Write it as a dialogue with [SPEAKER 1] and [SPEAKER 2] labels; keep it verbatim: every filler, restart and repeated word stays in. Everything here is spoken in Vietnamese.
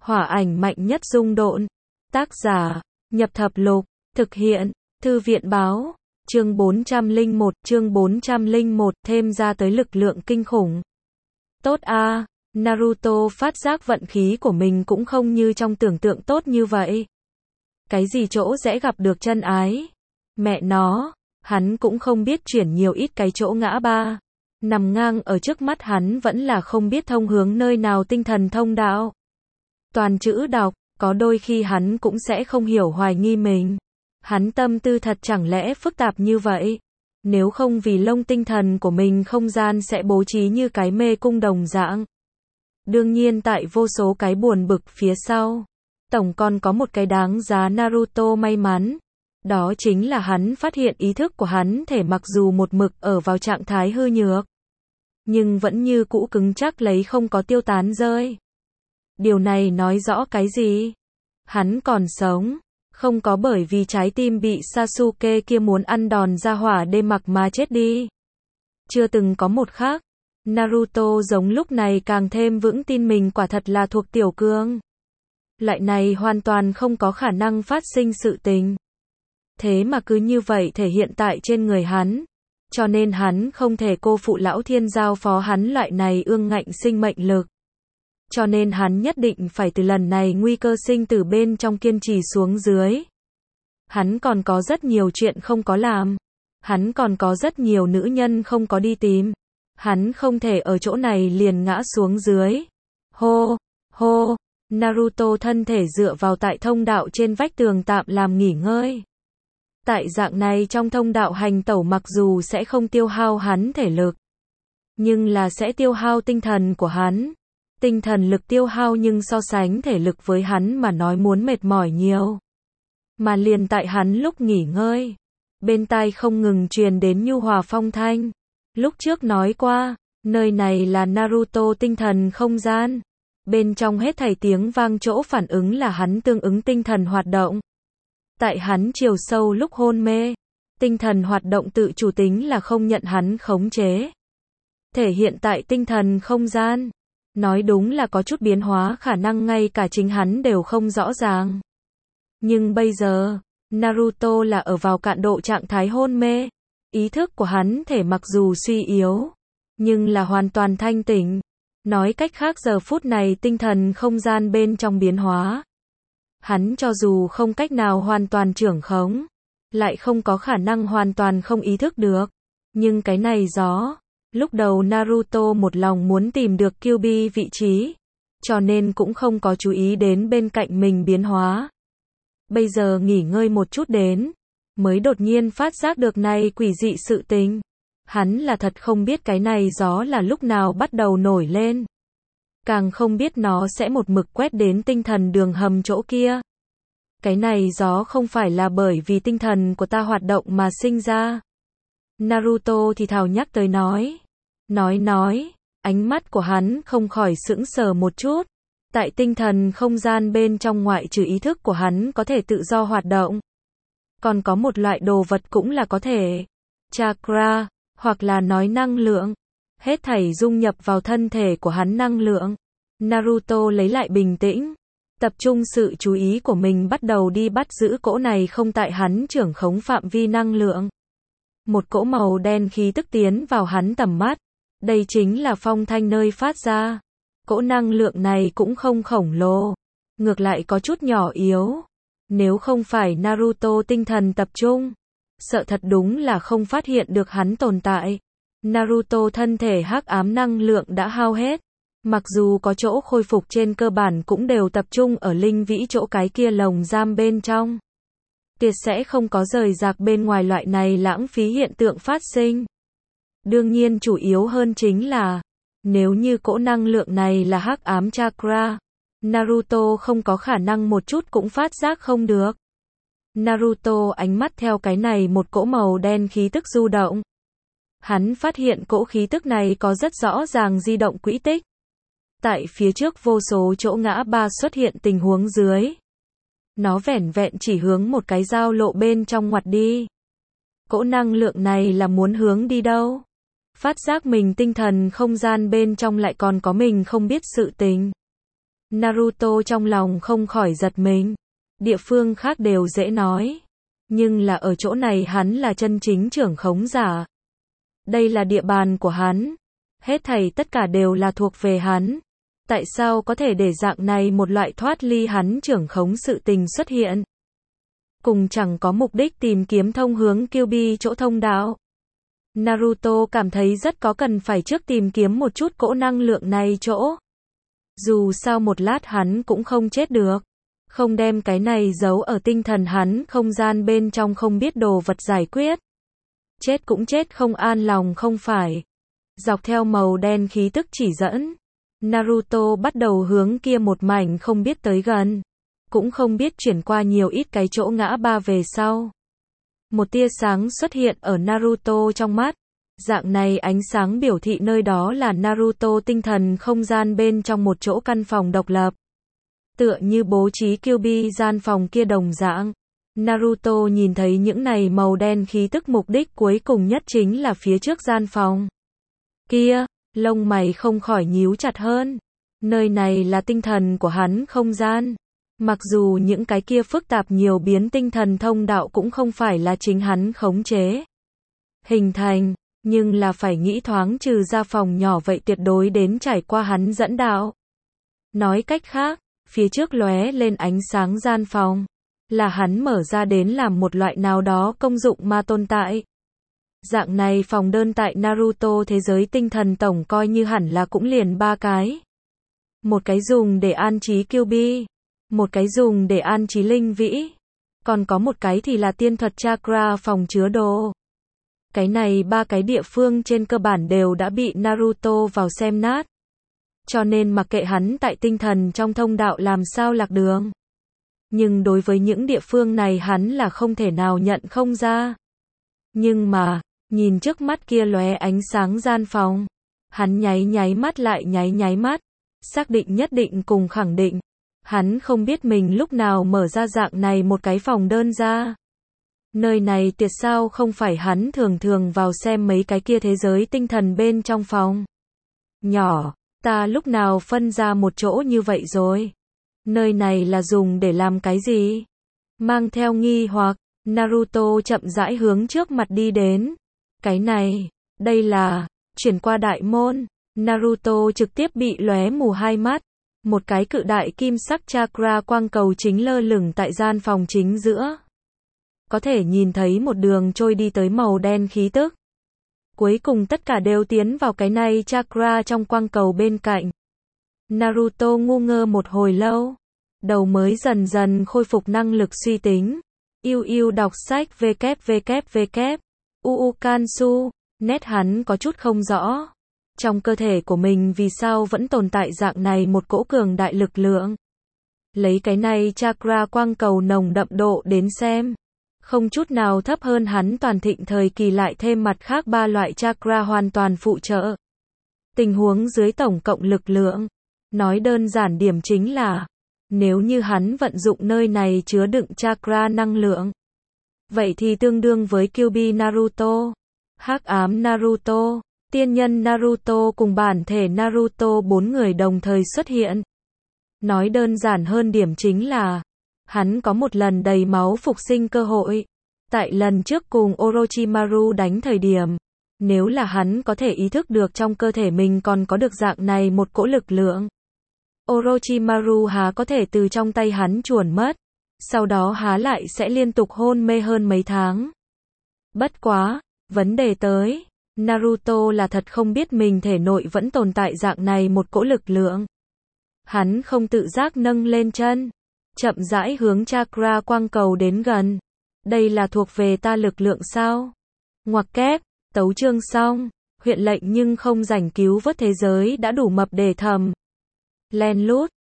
[SPEAKER 1] Hỏa ảnh mạnh nhất dung độn. Tác giả, Nhập Thập Lục. Thực hiện, Thư viện báo. Chương bốn trăm lẻ một, chương bốn trăm lẻ một, thêm ra tới lực lượng kinh khủng. Tốt a, Naruto phát giác vận khí của mình cũng không như trong tưởng tượng tốt như vậy. Cái gì chỗ dễ gặp được chân ái? Mẹ nó, hắn cũng không biết chuyển nhiều ít cái chỗ ngã ba. Nằm ngang ở trước mắt hắn vẫn là không biết thông hướng nơi nào tinh thần thông đạo. Toàn chữ đọc, có đôi khi hắn cũng sẽ không hiểu hoài nghi mình. Hắn tâm tư thật chẳng lẽ phức tạp như vậy? Nếu không vì lông tinh thần của mình không gian sẽ bố trí như cái mê cung đồng dạng. Đương nhiên tại vô số cái buồn bực phía sau, tổng còn có một cái đáng giá Naruto may mắn. Đó chính là hắn phát hiện ý thức của hắn thể mặc dù một mực ở vào trạng thái hư nhược, nhưng vẫn như cũ cứng chắc lấy không có tiêu tán rơi. Điều này nói rõ cái gì? Hắn còn sống, không có bởi vì trái tim bị Sasuke kia muốn ăn đòn ra hỏa đê mặc mà chết đi. Chưa từng có một khác. Naruto giống lúc này càng thêm vững tin mình quả thật là thuộc tiểu cương. Loại này hoàn toàn không có khả năng phát sinh sự tình. Thế mà cứ như vậy thể hiện tại trên người hắn. Cho nên hắn không thể cô phụ lão thiên giao phó hắn loại này ương ngạnh sinh mệnh lực. Cho nên hắn nhất định phải từ lần này nguy cơ sinh tử bên trong kiên trì xuống dưới. Hắn còn có rất nhiều chuyện không có làm. Hắn còn có rất nhiều nữ nhân không có đi tìm. Hắn không thể ở chỗ này liền ngã xuống dưới. Hô, hô, Naruto thân thể dựa vào tại thông đạo trên vách tường tạm làm nghỉ ngơi. Tại dạng này trong thông đạo hành tẩu mặc dù sẽ không tiêu hao hắn thể lực, nhưng là sẽ tiêu hao tinh thần của hắn. Tinh thần lực tiêu hao nhưng so sánh thể lực với hắn mà nói muốn mệt mỏi nhiều. Mà liền tại hắn lúc nghỉ ngơi, bên tai không ngừng truyền đến nhu hòa phong thanh. Lúc trước nói qua, nơi này là Naruto tinh thần không gian. Bên trong hết thảy tiếng vang chỗ phản ứng là hắn tương ứng tinh thần hoạt động. Tại hắn chiều sâu lúc hôn mê, tinh thần hoạt động tự chủ tính là không nhận hắn khống chế. Thể hiện tại tinh thần không gian. Nói đúng là có chút biến hóa khả năng ngay cả chính hắn đều không rõ ràng. Nhưng bây giờ, Naruto là ở vào cạn độ trạng thái hôn mê. Ý thức của hắn thể mặc dù suy yếu, nhưng là hoàn toàn thanh tỉnh. Nói cách khác giờ phút này tinh thần không gian bên trong biến hóa. Hắn cho dù không cách nào hoàn toàn trưởng khống, lại không có khả năng hoàn toàn không ý thức được. Nhưng cái này gió. Lúc đầu Naruto một lòng muốn tìm được Kyuubi vị trí, cho nên cũng không có chú ý đến bên cạnh mình biến hóa. Bây giờ nghỉ ngơi một chút đến, mới đột nhiên phát giác được này quỷ dị sự tình. Hắn là thật không biết cái này gió là lúc nào bắt đầu nổi lên. Càng không biết nó sẽ một mực quét đến tinh thần đường hầm chỗ kia. Cái này gió không phải là bởi vì tinh thần của ta hoạt động mà sinh ra. Naruto thì thào nhắc tới nói. Nói nói, ánh mắt của hắn không khỏi sững sờ một chút. Tại tinh thần không gian bên trong ngoại trừ ý thức của hắn có thể tự do hoạt động. Còn có một loại đồ vật cũng là có thể. Chakra, hoặc là nói năng lượng. Hết thảy dung nhập vào thân thể của hắn năng lượng. Naruto lấy lại bình tĩnh. Tập trung sự chú ý của mình bắt đầu đi bắt giữ cỗ này không tại hắn trưởng khống phạm vi năng lượng. Một cỗ màu đen khí tức tiến vào hắn tầm mắt. Đây chính là phong thanh nơi phát ra. Cỗ năng lượng này cũng không khổng lồ. Ngược lại có chút nhỏ yếu. Nếu không phải Naruto tinh thần tập trung, sợ thật đúng là không phát hiện được hắn tồn tại. Naruto thân thể hắc ám năng lượng đã hao hết. Mặc dù có chỗ khôi phục trên cơ bản cũng đều tập trung ở linh vĩ chỗ cái kia lồng giam bên trong. Tuyệt sẽ không có rời rạc bên ngoài loại này lãng phí hiện tượng phát sinh. Đương nhiên chủ yếu hơn chính là, nếu như cỗ năng lượng này là hắc ám chakra, Naruto không có khả năng một chút cũng phát giác không được. Naruto ánh mắt theo cái này một cỗ màu đen khí tức du động. Hắn phát hiện cỗ khí tức này có rất rõ ràng di động quỹ tích. Tại phía trước vô số chỗ ngã ba xuất hiện tình huống dưới. Nó vẻn vẹn chỉ hướng một cái giao lộ bên trong ngoặt đi. Cỗ năng lượng này là muốn hướng đi đâu? Phát giác mình tinh thần không gian bên trong lại còn có mình không biết sự tình. Naruto trong lòng không khỏi giật mình. Địa phương khác đều dễ nói. Nhưng là ở chỗ này hắn là chân chính trưởng khống giả. Đây là địa bàn của hắn. Hết thảy tất cả đều là thuộc về hắn. Tại sao có thể để dạng này một loại thoát ly hắn trưởng khống sự tình xuất hiện? Cùng chẳng có mục đích tìm kiếm thông hướng Kyuubi chỗ thông đạo. Naruto cảm thấy rất có cần phải trước tìm kiếm một chút cỗ năng lượng này chỗ. Dù sao một lát hắn cũng không chết được. Không đem cái này giấu ở tinh thần hắn không gian bên trong không biết đồ vật giải quyết. Chết cũng chết không an lòng không phải. Dọc theo màu đen khí tức chỉ dẫn. Naruto bắt đầu hướng kia một mảnh không biết tới gần. Cũng không biết chuyển qua nhiều ít cái chỗ ngã ba về sau. Một tia sáng xuất hiện ở Naruto trong mắt. Dạng này ánh sáng biểu thị nơi đó là Naruto tinh thần không gian bên trong một chỗ căn phòng độc lập. Tựa như bố trí Kyuubi gian phòng kia đồng dạng. Naruto nhìn thấy những này màu đen khí tức mục đích cuối cùng nhất chính là phía trước gian phòng. Kia, lông mày không khỏi nhíu chặt hơn. Nơi này là tinh thần của hắn không gian. Mặc dù những cái kia phức tạp nhiều biến tinh thần thông đạo cũng không phải là chính hắn khống chế. Hình thành, nhưng là phải nghĩ thoáng trừ ra phòng nhỏ vậy tuyệt đối đến trải qua hắn dẫn đạo. Nói cách khác, phía trước lóe lên ánh sáng gian phòng. Là hắn mở ra đến làm một loại nào đó công dụng mà tồn tại. Dạng này phòng đơn tại Naruto thế giới tinh thần tổng coi như hẳn là cũng liền ba cái. Một cái dùng để an trí Kyuubi. Một cái dùng để an trí linh vĩ. Còn có một cái thì là tiên thuật chakra phòng chứa đồ. Cái này ba cái địa phương trên cơ bản đều đã bị Naruto vào xem nát. Cho nên mặc kệ hắn tại tinh thần trong thông đạo làm sao lạc đường. Nhưng đối với những địa phương này hắn là không thể nào nhận không ra. Nhưng mà, nhìn trước mắt kia lóe ánh sáng gian phòng. Hắn nháy nháy mắt lại nháy nháy mắt. Xác định nhất định cùng khẳng định. Hắn không biết mình lúc nào mở ra dạng này một cái phòng đơn ra. Nơi này tiệt sao không phải hắn thường thường vào xem mấy cái kia thế giới tinh thần bên trong phòng. Nhỏ, ta lúc nào phân ra một chỗ như vậy rồi? Nơi này là dùng để làm cái gì? Mang theo nghi hoặc, Naruto chậm rãi hướng trước mặt đi đến. Cái này, đây là, chuyển qua đại môn. Naruto trực tiếp bị lóe mù hai mắt. Một cái cự đại kim sắc chakra quang cầu chính lơ lửng tại gian phòng chính giữa. Có thể nhìn thấy một đường trôi đi tới màu đen khí tức. Cuối cùng tất cả đều tiến vào cái này chakra trong quang cầu bên cạnh. Naruto ngu ngơ một hồi lâu. Đầu mới dần dần khôi phục năng lực suy tính. Yêu yêu đọc sách www. Uu Kansu. Nét hắn có chút không rõ. Trong cơ thể của mình vì sao vẫn tồn tại dạng này một cỗ cường đại lực lượng. Lấy cái này chakra quang cầu nồng đậm độ đến xem. Không chút nào thấp hơn hắn toàn thịnh thời kỳ lại thêm mặt khác ba loại chakra hoàn toàn phụ trợ. Tình huống dưới tổng cộng lực lượng. Nói đơn giản điểm chính là. Nếu như hắn vận dụng nơi này chứa đựng chakra năng lượng. Vậy thì tương đương với Kyuubi Naruto. Hắc ám Naruto. Tiên nhân Naruto cùng bản thể Naruto bốn người đồng thời xuất hiện. Nói đơn giản hơn điểm chính là, hắn có một lần đầy máu phục sinh cơ hội. Tại lần trước cùng Orochimaru đánh thời điểm, nếu là hắn có thể ý thức được trong cơ thể mình còn có được dạng này một cỗ lực lượng. Orochimaru há có thể từ trong tay hắn chuồn mất, sau đó há lại sẽ liên tục hôn mê hơn mấy tháng. Bất quá, vấn đề tới. Naruto là thật không biết mình thể nội vẫn tồn tại dạng này một cỗ lực lượng. Hắn không tự giác nâng lên chân, chậm rãi hướng chakra quang cầu đến gần. Đây là thuộc về ta lực lượng sao? Ngoặc kép, tấu chương xong, huyện lệnh nhưng không rảnh cứu vớt thế giới đã đủ mập để thầm. Len lút,